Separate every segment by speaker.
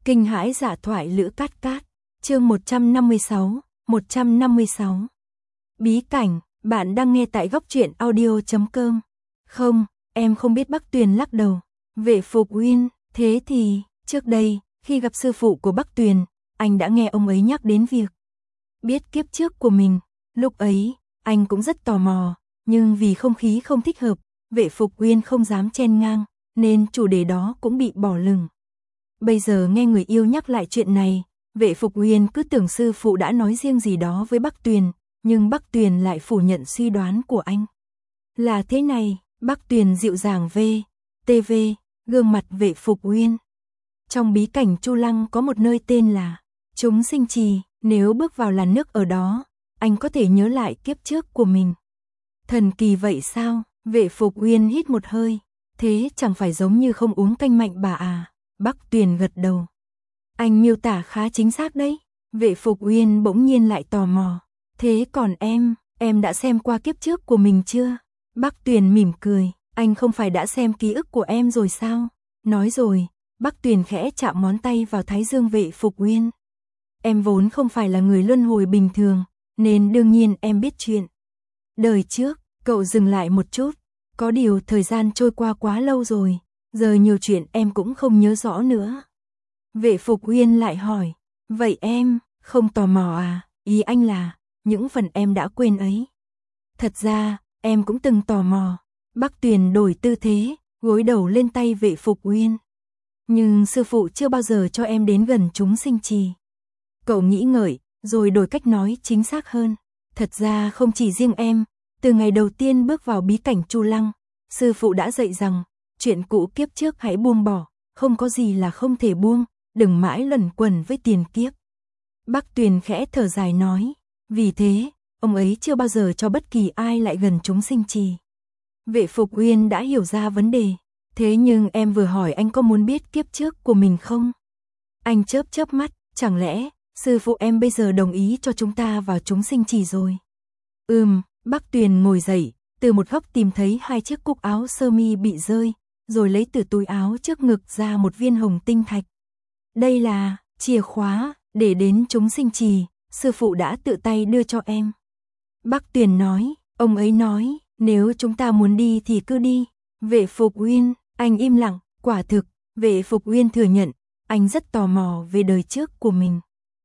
Speaker 1: Kinh hãi dạ thoại Lữ Cát Cát, chương 156. Bí cảnh, bạn đang nghe tại góc truyện audio.com. Không, em không biết. Bắc Tuyền lắc đầu. Vệ Phục Uyên, thế thì, trước đây, khi gặp sư phụ của Bắc Tuyền, anh đã nghe ông ấy nhắc đến việc biết kiếp trước của mình. Lúc ấy, anh cũng rất tò mò, nhưng vì không khí không thích hợp, Vệ Phục Uyên không dám chen ngang, nên chủ đề đó cũng bị bỏ lửng. Bây giờ nghe người yêu nhắc lại chuyện này, Vệ Phục Uyên cứ tưởng sư phụ đã nói riêng gì đó với Bắc Tuyền, nhưng Bắc Tuyền lại phủ nhận suy đoán của anh. Là thế này, Bắc Tuyền dịu dàng TV, gương mặt Vệ Phục Uyên. Trong bí cảnh Chu Lăng có một nơi tên là Chúng Sinh Trì, nếu bước vào làn nước ở đó, anh có thể nhớ lại kiếp trước của mình. Thần kỳ vậy sao? Vệ Phục Uyên hít một hơi, thế chẳng phải giống như không uống canh mạnh bà à? Bắc Tuyền gật đầu. Anh miêu tả khá chính xác đấy. Vệ Phục Uyên bỗng nhiên lại tò mò. Thế còn em đã xem qua kiếp trước của mình chưa? Bắc Tuyền mỉm cười. Anh không phải đã xem ký ức của em rồi sao? Nói rồi, Bắc Tuyền khẽ chạm ngón tay vào thái dương Vệ Phục Uyên. Em vốn không phải là người luân hồi bình thường, nên đương nhiên em biết chuyện đời trước. Cậu dừng lại một chút. Có điều thời gian trôi qua quá lâu rồi, giờ nhiều chuyện em cũng không nhớ rõ nữa. Vệ Phục Uyên lại hỏi, vậy em không tò mò à? Ý anh là, những phần em đã quên ấy. Thật ra, em cũng từng tò mò. Bắc Tuyền đổi tư thế, gối đầu lên tay Vệ Phục Uyên. Nhưng sư phụ chưa bao giờ cho em đến gần Chúng Sinh Trì. Cậu nghĩ ngợi, rồi đổi cách nói chính xác hơn. Thật ra không chỉ riêng em, từ ngày đầu tiên bước vào bí cảnh Chu Lăng, sư phụ đã dạy rằng, chuyện cũ kiếp trước hãy buông bỏ, không có gì là không thể buông, đừng mãi luẩn quẩn với tiền kiếp. Bắc Tuyền khẽ thở dài nói, vì thế, ông ấy chưa bao giờ cho bất kỳ ai lại gần Chúng Sinh Trì. Vệ Phục Uyên đã hiểu ra vấn đề, thế nhưng em vừa hỏi anh có muốn biết kiếp trước của mình không? Anh chớp mắt, chẳng lẽ, sư phụ em bây giờ đồng ý cho chúng ta vào Chúng Sinh Trì rồi? Bắc Tuyền ngồi dậy, từ một góc tìm thấy hai chiếc cúc áo sơ mi bị rơi, rồi lấy từ túi áo trước ngực ra một viên hồng tinh thạch. Đây là chìa khóa, để đến Chúng Sinh Trì, sư phụ đã tự tay đưa cho em. Bắc Tuyền nói, ông ấy nói, nếu chúng ta muốn đi thì cứ đi. Vệ Phục Uyên, anh im lặng, quả thực, Vệ Phục Uyên thừa nhận, anh rất tò mò về đời trước của mình.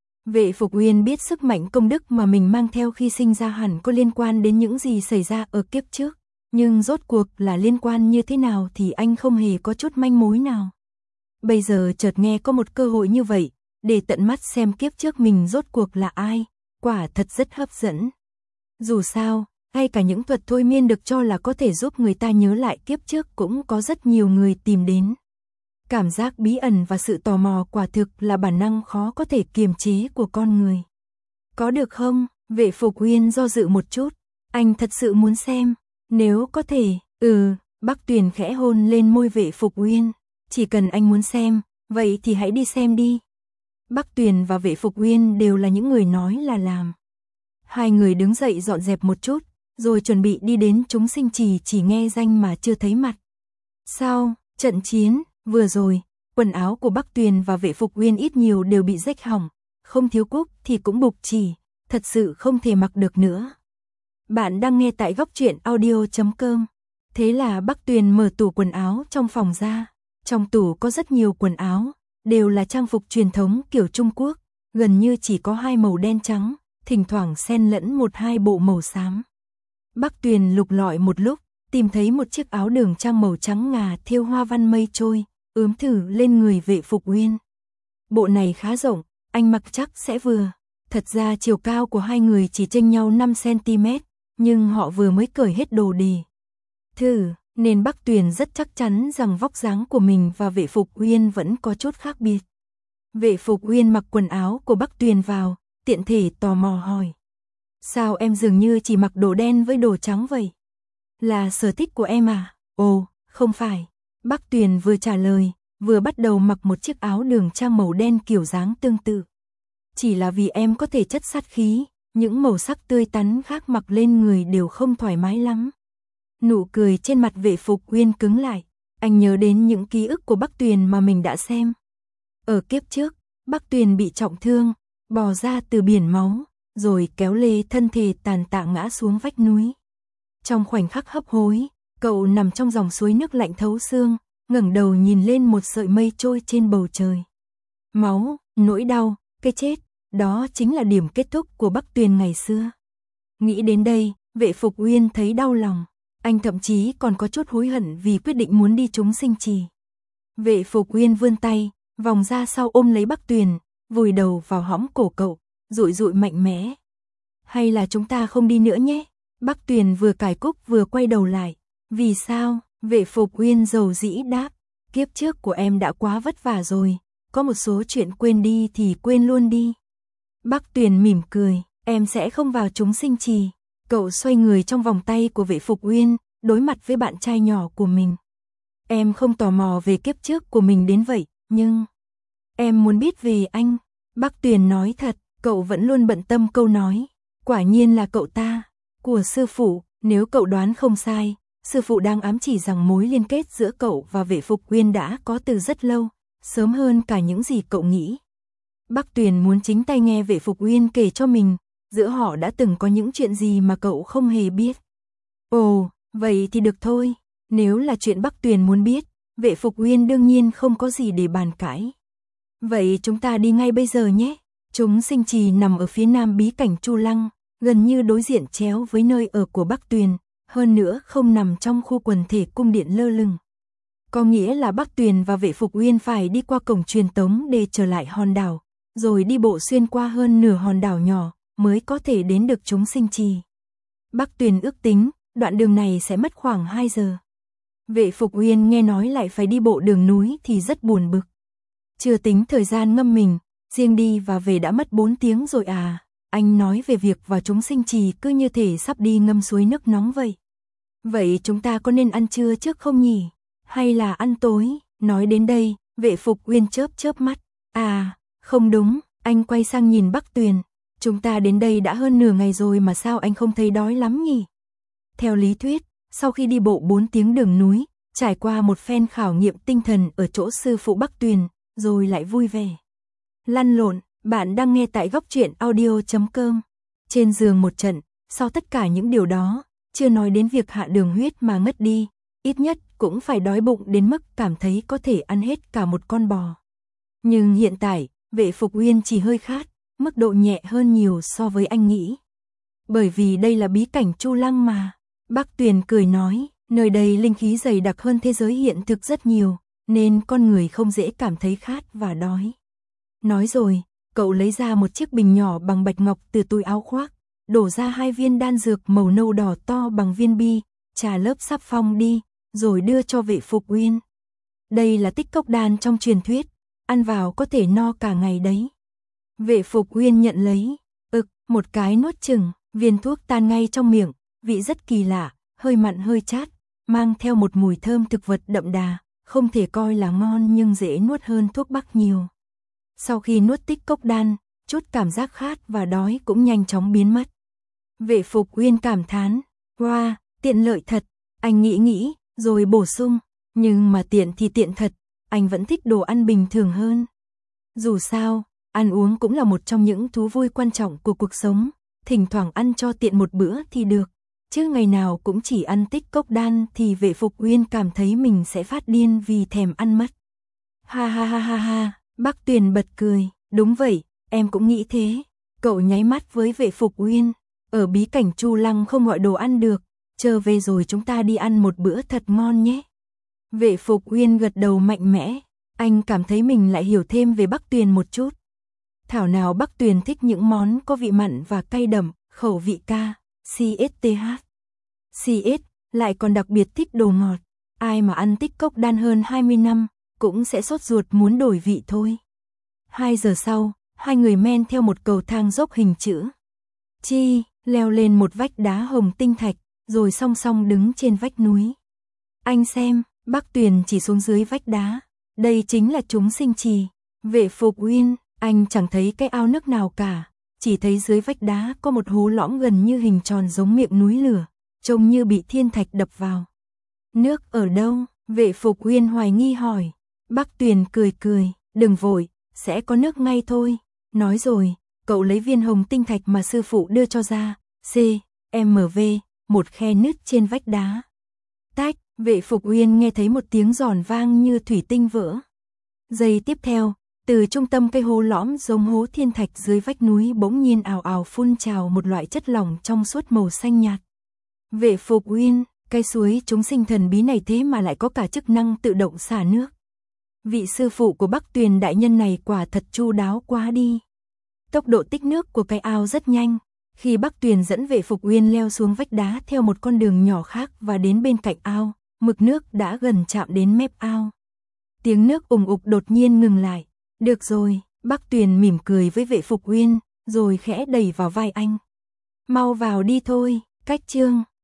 Speaker 1: Vệ Phục Uyên biết sức mạnh công đức mà mình mang theo khi sinh ra hẳn có liên quan đến những gì xảy ra ở kiếp trước, nhưng rốt cuộc là liên quan như thế nào thì anh không hề có chút manh mối nào. Bây giờ chợt nghe có một cơ hội như vậy, để tận mắt xem kiếp trước mình rốt cuộc là ai, quả thật rất hấp dẫn. Dù sao, ngay cả những thuật thôi miên được cho là có thể giúp người ta nhớ lại kiếp trước cũng có rất nhiều người tìm đến. Cảm giác bí ẩn và sự tò mò quả thực là bản năng khó có thể kiềm chế của con người. Có được không? Vệ Phục Uyên do dự một chút. Anh thật sự muốn xem. Nếu có thể, Bắc Tuyền khẽ hôn lên môi Vệ Phục Uyên. Chỉ cần anh muốn xem, vậy thì hãy đi xem đi. Bắc Tuyền và Vệ Phục Uyên đều là những người nói là làm. Hai người đứng dậy dọn dẹp một chút, rồi chuẩn bị đi đến Chúng Sinh Trì, chỉ nghe danh mà chưa thấy mặt. Sau trận chiến vừa rồi, quần áo của Bắc Tuyền và Vệ Phục Uyên ít nhiều đều bị rách hỏng, không thiếu cúc thì cũng bục chỉ, thật sự không thể mặc được nữa. Bạn đang nghe tại góc truyện audio.com. Thế là Bắc Tuyền mở tủ quần áo trong phòng ra. Trong tủ có rất nhiều quần áo, đều là trang phục truyền thống kiểu Trung Quốc, gần như chỉ có hai màu đen trắng, thỉnh thoảng xen lẫn một hai bộ màu xám. Bắc Tuyền lục lọi một lúc, tìm thấy một chiếc áo đường trang màu trắng ngà thêu hoa văn mây trôi, ướm thử lên người Vệ Phục Uyên. Bộ này khá rộng, anh mặc chắc sẽ vừa. Thật ra chiều cao của hai người chỉ chênh nhau 5 cm, nhưng họ vừa mới cởi hết đồ đề thử, nên Bắc Tuyền rất chắc chắn rằng vóc dáng của mình và Vệ Phục Uyên vẫn có chút khác biệt. Vệ Phục Uyên mặc quần áo của Bắc Tuyền vào, tiện thể tò mò hỏi. Sao em dường như chỉ mặc đồ đen với đồ trắng vậy? Là sở thích của em à? Ồ, không phải. Bắc Tuyền vừa trả lời, vừa bắt đầu mặc một chiếc áo đường trang màu đen kiểu dáng tương tự. Chỉ là vì em có thể chất sát khí, những màu sắc tươi tắn khác mặc lên người đều không thoải mái lắm. Nụ cười trên mặt Vệ Phục Uyên cứng lại, anh nhớ đến những ký ức của Bắc Tuyền mà mình đã xem. Ở kiếp trước, Bắc Tuyền bị trọng thương, bò ra từ biển máu, rồi kéo lê thân thể tàn tạ ngã xuống vách núi. Trong khoảnh khắc hấp hối, cậu nằm trong dòng suối nước lạnh thấu xương, ngẩng đầu nhìn lên một sợi mây trôi trên bầu trời. Máu, nỗi đau, cái chết, đó chính là điểm kết thúc của Bắc Tuyền ngày xưa. Nghĩ đến đây, Vệ Phục Uyên thấy đau lòng, anh thậm chí còn có chút hối hận vì quyết định muốn đi chúng sinh trì. Vệ Phục Uyên vươn tay, vòng ra sau ôm lấy Bắc Tuyền, vùi đầu vào hõm cổ cậu, dụi dụi mạnh mẽ. Hay là chúng ta không đi nữa nhé? Bắc Tuyền vừa cài cúc vừa quay đầu lại. Vì sao? Vệ Phục Uyên dầu dĩ đáp. Kiếp trước của em đã quá vất vả rồi, có một số chuyện quên đi thì quên luôn đi. Bắc Tuyền mỉm cười, em sẽ không vào chúng sinh trì. Cậu xoay người trong vòng tay của Vệ Phục Uyên, đối mặt với bạn trai nhỏ của mình. Em không tò mò về kiếp trước của mình đến vậy, nhưng em muốn biết về anh. Bắc Tuyền nói thật, cậu vẫn luôn bận tâm câu nói. Quả nhiên là cậu ta, của sư phụ, nếu cậu đoán không sai, sư phụ đang ám chỉ rằng mối liên kết giữa cậu và Vệ Phục Uyên đã có từ rất lâu, sớm hơn cả những gì cậu nghĩ. Bắc Tuyền muốn chính tay nghe Vệ Phục Uyên kể cho mình, giữa họ đã từng có những chuyện gì mà cậu không hề biết. Ồ, vậy thì được thôi, nếu là chuyện Bắc Tuyền muốn biết, Vệ Phục Uyên đương nhiên không có gì để bàn cãi. Vậy chúng ta đi ngay bây giờ nhé. Chúng sinh trì nằm ở phía nam bí cảnh Chu Lăng, gần như đối diện chéo với nơi ở của Bắc Tuyền, hơn nữa không nằm trong khu quần thể cung điện lơ lửng. Có nghĩa là Bắc Tuyền và Vệ Phục Uyên phải đi qua cổng truyền tống để trở lại hòn đảo, rồi đi bộ xuyên qua hơn nửa hòn đảo nhỏ, mới có thể đến được chúng sinh trì. Bắc Tuyền ước tính, đoạn đường này sẽ mất khoảng 2 giờ. Vệ Phục Uyên nghe nói lại phải đi bộ đường núi thì rất buồn bực. Chưa tính thời gian ngâm mình, riêng đi và về đã mất 4 tiếng rồi à. Anh nói về việc vào chúng sinh trì cứ như thể sắp đi ngâm suối nước nóng vậy. Vậy chúng ta có nên ăn trưa trước không nhỉ? Hay là ăn tối? Nói đến đây, Vệ Phục Uyên chớp chớp mắt. À, không đúng, anh quay sang nhìn Bắc Tuyền. Chúng ta đến đây đã hơn nửa ngày rồi mà sao anh không thấy đói lắm nhỉ? Theo lý thuyết, sau khi đi bộ 4 tiếng đường núi, trải qua một phen khảo nghiệm tinh thần ở chỗ sư phụ Bắc Tuyền, rồi lại vui vẻ lăn lộn. Bạn đang nghe tại góc truyện audio.com. Trên giường một trận, sau tất cả những điều đó, chưa nói đến việc hạ đường huyết mà ngất đi, ít nhất cũng phải đói bụng đến mức cảm thấy có thể ăn hết cả một con bò. Nhưng hiện tại, Vệ Phục Uyên chỉ hơi khát, mức độ nhẹ hơn nhiều so với anh nghĩ. Bởi vì đây là bí cảnh Chu Lăng mà. Bắc Tuyền cười nói, nơi đây linh khí dày đặc hơn thế giới hiện thực rất nhiều, nên con người không dễ cảm thấy khát và đói. Nói rồi, cậu lấy ra một chiếc bình nhỏ bằng bạch ngọc từ túi áo khoác, đổ ra 2 viên đan dược màu nâu đỏ to bằng viên bi, trà lớp sáp phong đi, rồi đưa cho Vệ Phục Uyên. Đây là tích cốc đan trong truyền thuyết, ăn vào có thể no cả ngày đấy. Vệ Phục Uyên nhận lấy, một cái nuốt chừng, viên thuốc tan ngay trong miệng, vị rất kỳ lạ, hơi mặn hơi chát, mang theo một mùi thơm thực vật đậm đà, không thể coi là ngon nhưng dễ nuốt hơn thuốc bắc nhiều. Sau khi nuốt tích cốc đan, chút cảm giác khát và đói cũng nhanh chóng biến mất. Vệ Phục Uyên cảm thán, wow, tiện lợi thật, anh nghĩ, rồi bổ sung, nhưng mà tiện thì tiện thật, anh vẫn thích đồ ăn bình thường hơn. Dù sao, ăn uống cũng là một trong những thú vui quan trọng của cuộc sống, thỉnh thoảng ăn cho tiện một bữa thì được, chứ ngày nào cũng chỉ ăn tích cốc đan thì Vệ Phục Uyên cảm thấy mình sẽ phát điên vì thèm ăn mất. Ha ha ha ha ha. Bắc Tuyền bật cười, đúng vậy, em cũng nghĩ thế. Cậu nháy mắt với Vệ Phục Uyên, ở bí cảnh Chu Lăng không gọi đồ ăn được, chờ về rồi chúng ta đi ăn một bữa thật ngon nhé. Vệ Phục Uyên gật đầu mạnh mẽ, anh cảm thấy mình lại hiểu thêm về Bắc Tuyền một chút. Thảo nào Bắc Tuyền thích những món có vị mặn và cay đậm, khẩu vị ca, CSTH. CS lại còn đặc biệt thích đồ ngọt, ai mà ăn tích cốc đan hơn 20 năm. Cũng sẽ sốt ruột muốn đổi vị thôi. 2 giờ sau, hai người men theo một cầu thang dốc hình chữ chi, leo lên một vách đá hồng tinh thạch, rồi song song đứng trên vách núi. Anh xem, Bắc Tuyền chỉ xuống dưới vách đá, đây chính là chúng sinh trì. Vệ Phục Uyên, anh chẳng thấy cái ao nước nào cả, chỉ thấy dưới vách đá có một hố lõm gần như hình tròn giống miệng núi lửa, trông như bị thiên thạch đập vào. Nước ở đâu? Vệ Phục Uyên hoài nghi hỏi. Bắc Tuyền cười, đừng vội, sẽ có nước ngay thôi. Nói rồi, cậu lấy viên hồng tinh thạch mà sư phụ đưa cho ra, CMV, một khe nứt trên vách đá. Tách, Vệ Phục Uyên nghe thấy một tiếng giòn vang như thủy tinh vỡ. Giây tiếp theo, từ trung tâm cây hố lõm giống hố thiên thạch dưới vách núi bỗng nhiên ào ào phun trào một loại chất lỏng trong suốt màu xanh nhạt. Vệ Phục Uyên, cái suối chúng sinh thần bí này thế mà lại có cả chức năng tự động xả nước. Vị sư phụ của Bắc Tuyền đại nhân này quả thật chu đáo quá đi. Tốc độ tích nước của cái ao rất nhanh. Khi Bắc Tuyền dẫn Vệ Phục Uyên leo xuống vách đá theo một con đường nhỏ khác và đến bên cạnh ao, mực nước đã gần chạm đến mép ao. Tiếng nước ùng ục đột nhiên ngừng lại. Được rồi, Bắc Tuyền mỉm cười với Vệ Phục Uyên, rồi khẽ đẩy vào vai anh. Mau vào đi thôi, cách chương.